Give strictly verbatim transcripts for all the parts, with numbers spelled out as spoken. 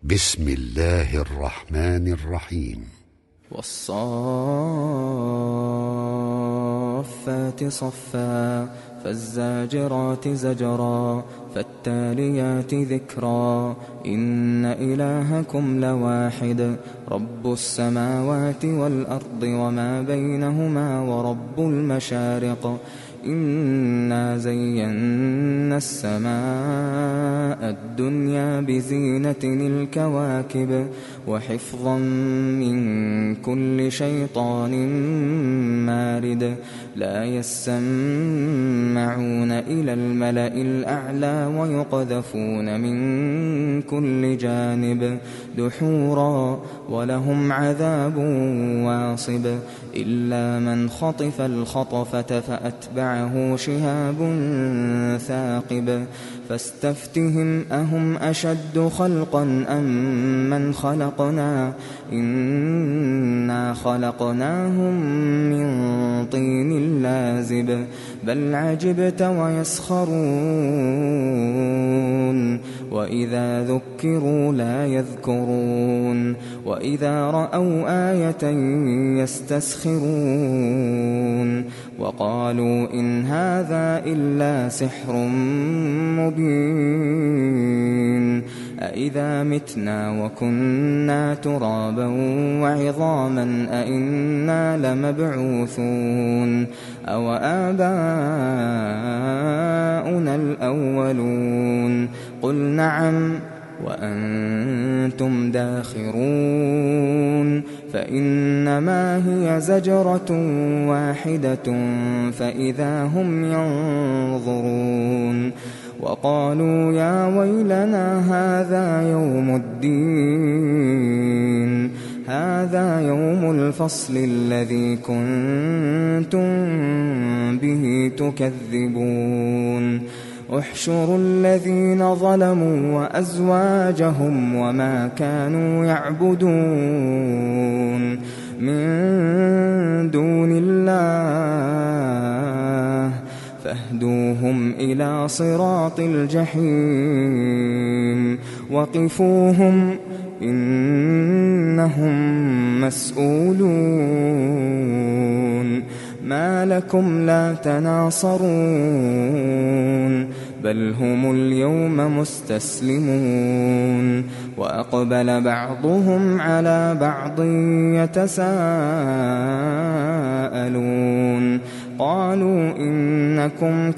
بسم الله الرحمن الرحيم. والصافات صفا فالزاجرات زجرا فالتاليات ذكرا إن إلهكم لواحد رب السماوات والأرض وما بينهما ورب المشارق إنا زينا السماء الدنيا بزينة الكواكب وحفظا من كل شيطان مارد لا يسمعون إلى الملأ الأعلى ويقذفون من كل جانب دحورا ولهم عذاب واصب إلا من خطف الخطفة فأتبعه شهاب ثاقب فاستفتهم أهم أشد خلقا أم من خلقنا إنا خلقناهم من طين لازب بل عجبت ويسخرون وإذا ذكروا لا يذكرون وإذا رأوا آية يستسخرون وقالوا إن هذا إلا سحر مبين أإذا متنا وكنا ترابا وعظاما أإنا لمبعوثون أو آباؤنا الأولون قل نعم وأنتم داخرون فإنما هي زجرة واحدة فإذا هم ينظرون وقالوا يا ويلنا هذا يوم الدين هذا يوم الفصل الذي كنتم به تكذبون احشروا الذين ظلموا وأزواجهم وما كانوا يعبدون من دون الله فاهدوهم إلى صراط الجحيم وقفوهم إنهم مسؤولون ما لكم لا تناصرون بل هم اليوم مستسلمون وأقبل بعضهم على بعض يتساءلون قالوا إنكم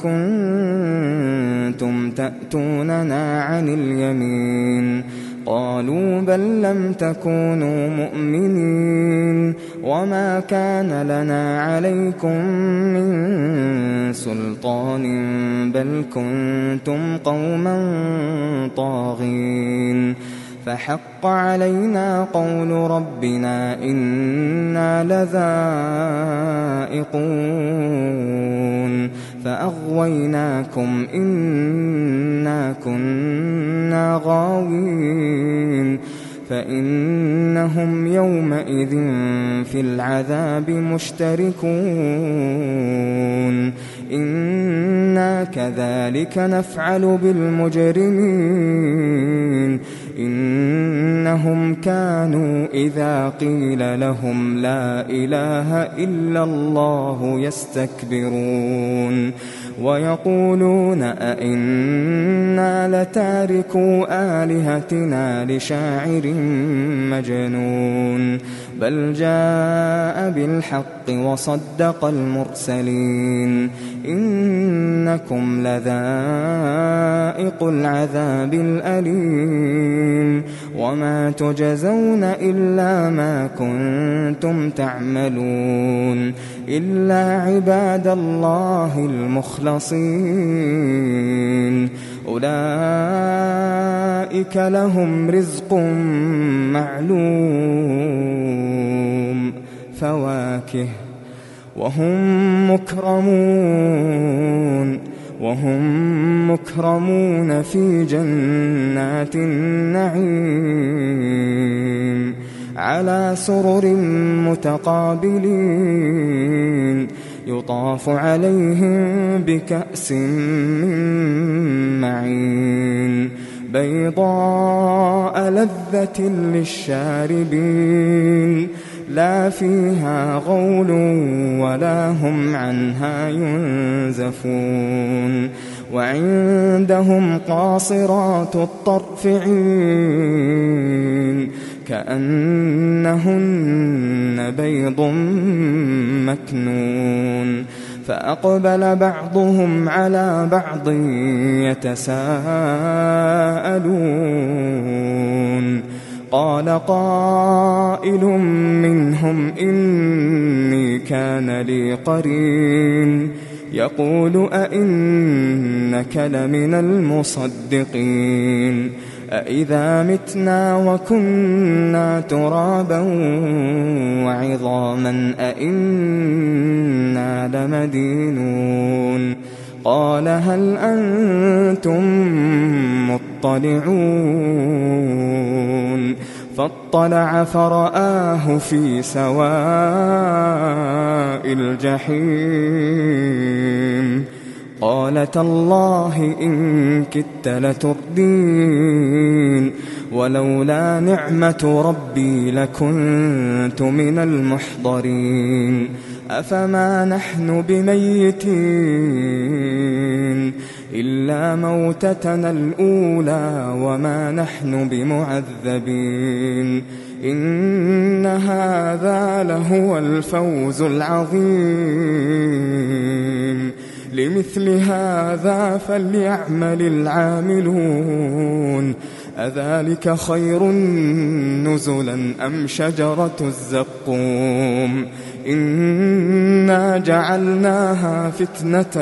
كنتم تأتوننا عن اليمين قالوا بل لم تكونوا مؤمنين وما كان لنا عليكم من سلطان بل كنتم قوما طاغين فحق علينا قول ربنا إنا لذائقون فأغويناكم إنا كنا غاوين فإنهم يومئذ في العذاب مشتركون إنا كذلك نفعل بالمجرمين إنهم كانوا إذا قيل لهم لا إله إلا الله يستكبرون ويقولون أئنا لتاركو آلهتنا لشاعر مجنون بل جاء بالحق وصدق المرسلين إنكم لذائق العذاب الأليم وما تجزون إلا ما كنتم تعملون إلا عباد الله المخلصين أولئك لهم رزق معلوم فواكه وهم مكرمون وهم مكرمون في جنات النعيم على سرر متقابلين يطاف عليهم بكأس من معين بيضاء لذة للشاربين لا فيها غول ولا هم عنها ينزفون وعندهم قاصرات الطرف عين كأنهن بيض مكنون فأقبل بعضهم على بعض يتساءلون قال قائل منهم إني كان لي قرين يقول أئنك لمن المصدقين أإذا متنا وكنا ترابا وعظاما أئنا لمدينون قال هل أنتم مطلعون فاطلع فرآه في سواء الجحيم قال تالله إن كدت لتردين ولولا نعمة ربي لكنت من المحضرين أفما نحن بميتين إلا موتتنا الأولى وما نحن بمعذبين إن هذا لهو الفوز العظيم لمثل هذا فليعمل العاملون أذلك خير نزلا أم شجرة الزقوم إنا جعلناها فتنة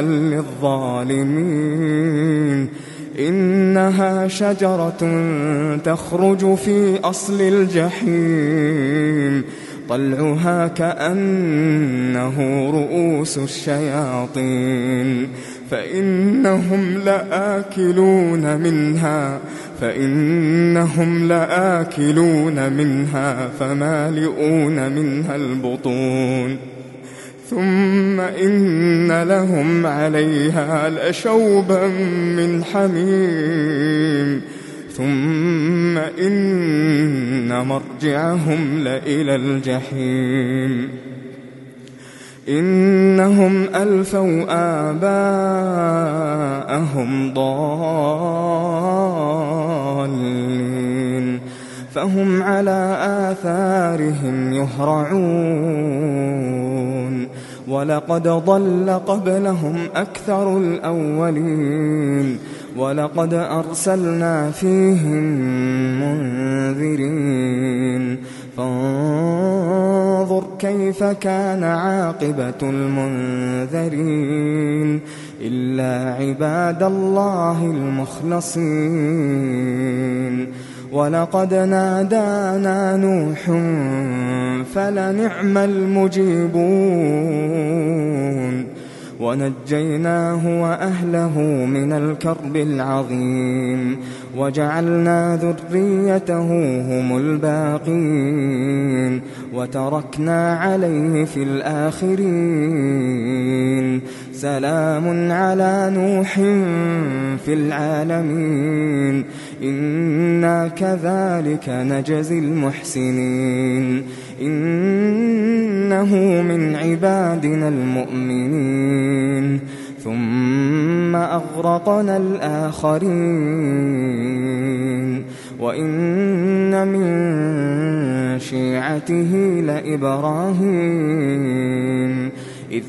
للظالمين إنها شجرة تخرج في أصل الجحيم طلعها كأنه رؤوس الشياطين فإنهم لآكلون منها فإنهم لآكلون منها فمالئون منها البطون ثم إن لهم عليها لشوبا من حميم ثم إن مرجعهم لإلى الجحيم إنهم ألفوا آباءهم ضالين فهم على آثارهم يهرعون ولقد ضل قبلهم أكثر الأولين ولقد أرسلنا فيهم منذرين فانظر كيف كان عاقبة المنذرين إلا عباد الله المخلصين ولقد نادانا نوح فلنعم المجيبون ونجيناه وأهله من الكرب العظيم وجعلنا ذريته هم الباقين وتركنا عليه في الآخرين سلام على نوح في العالمين إنا كذلك نجزي المحسنين إنه من عبادنا المؤمنين ثم أغرقنا الآخرين وإن من شيعته لإبراهيم إذ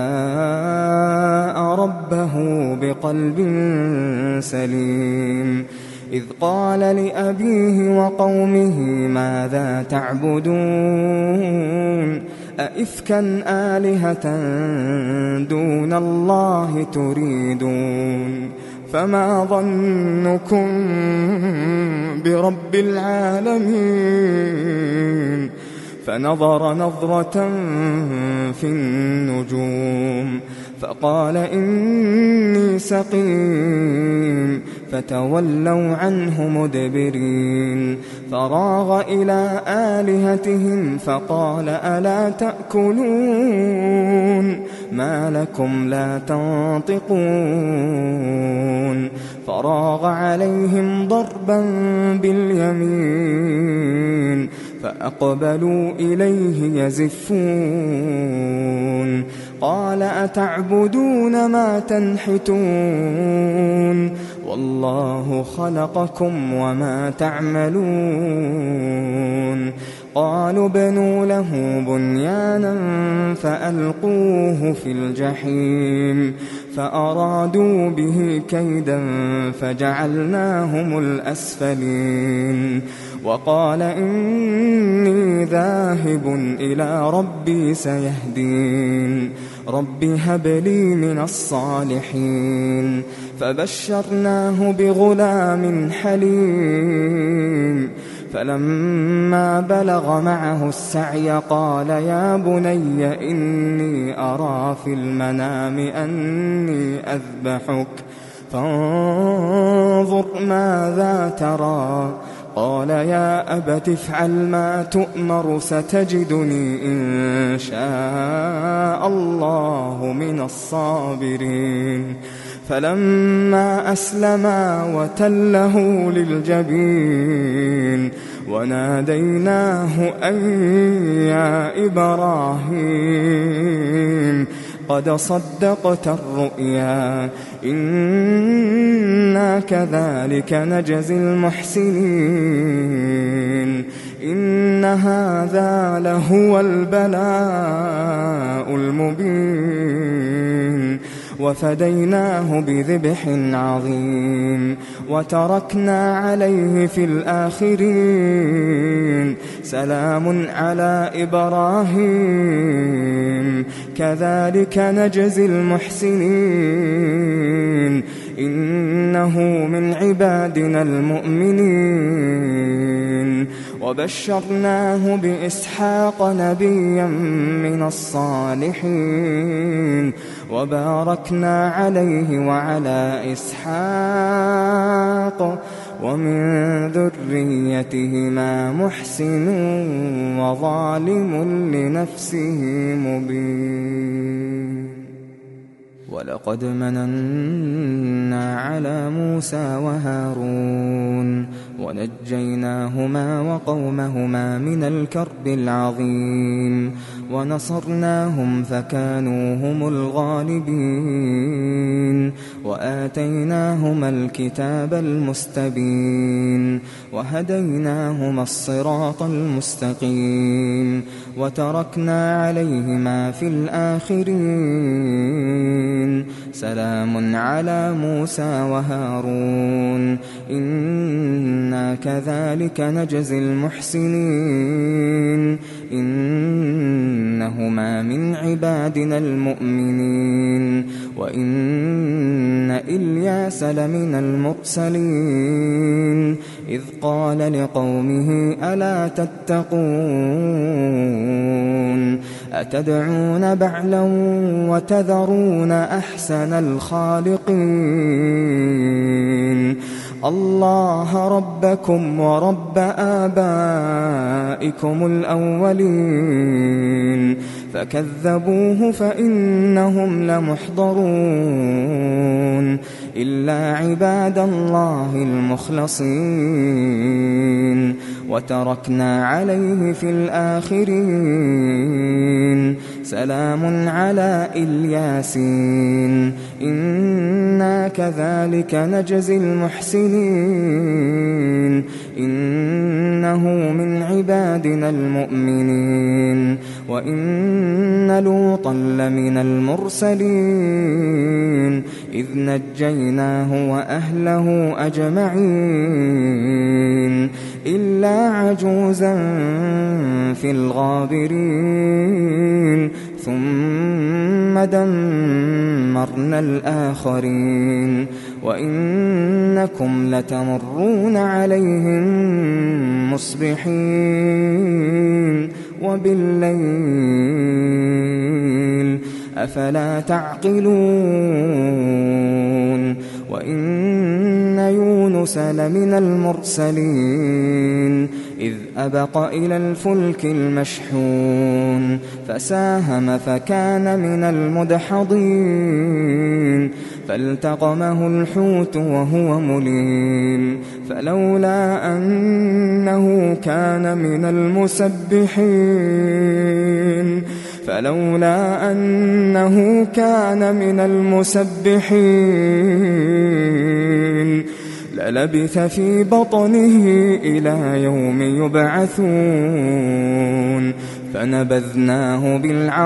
جاء ربه بقلب سليم إذ قال لأبيه وقومه ماذا تعبدون أئفكا آلهة دون الله تريدون فما ظنكم برب العالمين فنظر نظرة في النجوم فقال إني سقيم فتولوا عنه مدبرين فراغ إلى آلهتهم فقال ألا تأكلون ما لكم لا تنطقون فراغ عليهم ضربا باليمين فأقبلوا إليه يزفون قال أتعبدون ما تنحتون والله خلقكم وما تعملون قالوا ابنوا له بنيانا فألقوه في الجحيم فأرادوا به كيدا فجعلناهم الأسفلين وقال إني ذاهب إلى ربي سيهدين رب هب لي من الصالحين فبشرناه بغلام حليم فلما بلغ معه السعي قال يا بني إني أرى في المنام أني أذبحك فانظر ماذا ترى قال يا أبت افعل ما تؤمر ستجدني إن شاء الله من الصابرين فلما أسلما وتله للجبين وناديناه أن يا إبراهيم قد صدقت الرؤيا إنا كذلك نجزي المحسنين إن هذا لهو البلاء المبين وفديناه بذبح عظيم وتركنا عليه في الآخرين سلام على إبراهيم كذلك نجزي المحسنين إنه من عبادنا المؤمنين وبشرناه بإسحاق نبيا من الصالحين وباركنا عليه وعلى إسحاق ومن ذريتهما محسن وظالم لنفسه مبين ولقد مننا على موسى وهارون ونجيناهما وقومهما من الكرب العظيم ونصرناهم فكانوا هم الغالبين وآتيناهما الكتاب المستبين وهديناهما الصراط المستقيم وتركنا عليهما في الآخرين سلام على موسى وهارون إنا كذلك نجزي المحسنين إنهما من عبادنا المؤمنين وإن إلياس لمن المرسلين إذ قال لقومه ألا تتقون أتدعون بعلا وتذرون أحسن الخالقين الله ربكم ورب آبائكم الأولين فكذبوه فإنهم لمحضرون إلا عباد الله المخلصين وتركنا عليه في الآخرين سلام على الياسين إنا كذلك نجزي المحسنين إنه من عبادنا المؤمنين وإن لوطا لمن المرسلين إذ نجيناه وأهله أجمعين إلا عجوزا في الغابرين ثم دمرنا الآخرين وإنكم لتمرون عليهم مصبحين وبالليل أفلا تعقلون وإن يونس لمن المرسلين إذ أبق إلى الفلك المشحون فساهم فكان من المدحضين فالتقمه الحوت وهو مليم فلولا أنه كان من المسبحين فلولا أنه كان من المسبحين للبث في بطنه إلى يوم يبعثون فنبذناه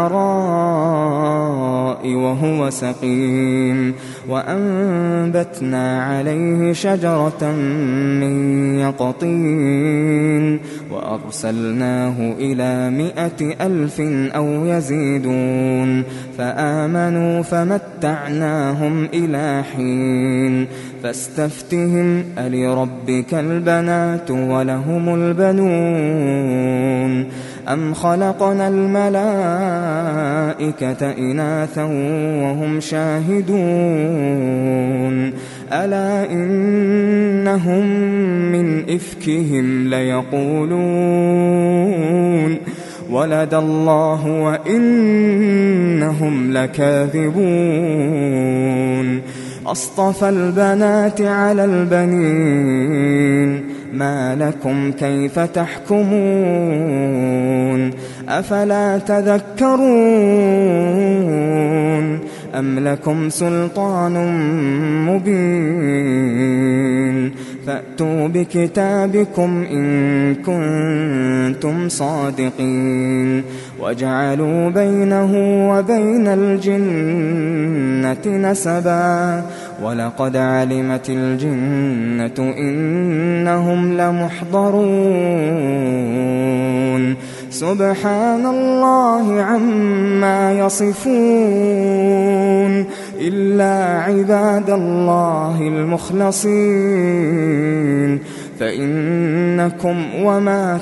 بالعراء وهو سقيم وأنبتنا عليه شجرة من يقطين وأرسلناه إلى مائة ألف أو يزيدون فآمنوا فمتعناهم إلى حين فاستفتهم ألربك البنات ولهم البنون أم خلقنا الملائكة إناثا وهم شاهدون ألا إنهم من إفكهم ليقولون ولد الله وإنهم لكاذبون أصطفى البنات على البنين ما لكم كيف تحكمون أفلا تذكرون أم لكم سلطان مبين فأتوا بكتابكم إن كنتم صادقين وجعلوا بينه وبين الجنة نسبا ولقد علمت الجنة إنهم لمحضرون سبحان الله عما يصفون إلا عباد الله المخلصين فإنكم وما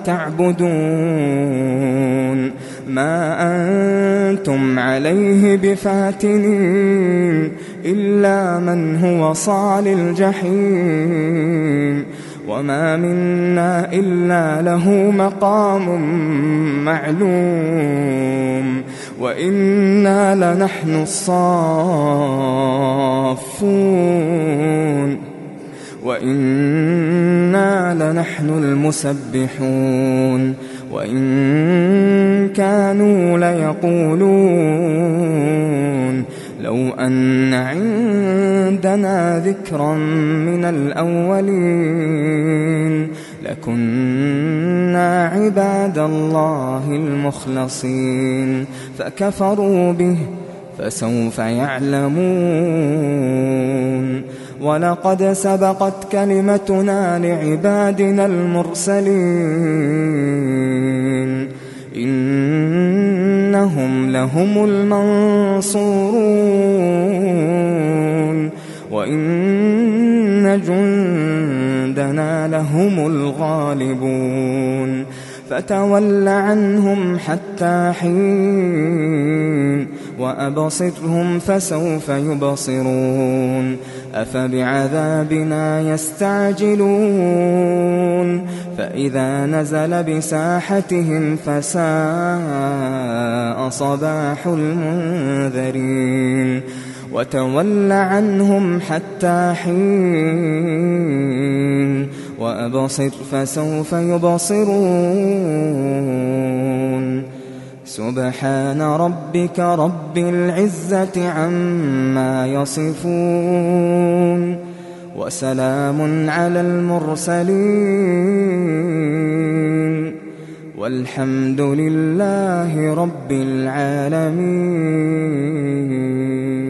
تعبدون ما أنتم عليه بفاتنين إلا من هو صال الجحيم وما منا إلا له مقام معلوم وإنا لنحن الصافون وإنا لنحن المسبحون وإن كانوا ليقولون لو أن عندنا ذكرا من الأولين لكنا عباد الله المخلصين فكفروا به فسوف يعلمون ولقد سبقت كلمتنا لعبادنا المرسلين إنهم لهم المنصورون وإن جندنا لهم الغالبون فتول عنهم حتى حين وأبصرهم فسوف يبصرون أفبعذابنا يستعجلون فإذا نزل بساحتهم فساء صباح المنذرين وتول عنهم حتى حين وأبصر فسوف يبصرون سبحان ربك رب العزة عما يصفون وسلام على المرسلين والحمد لله رب العالمين.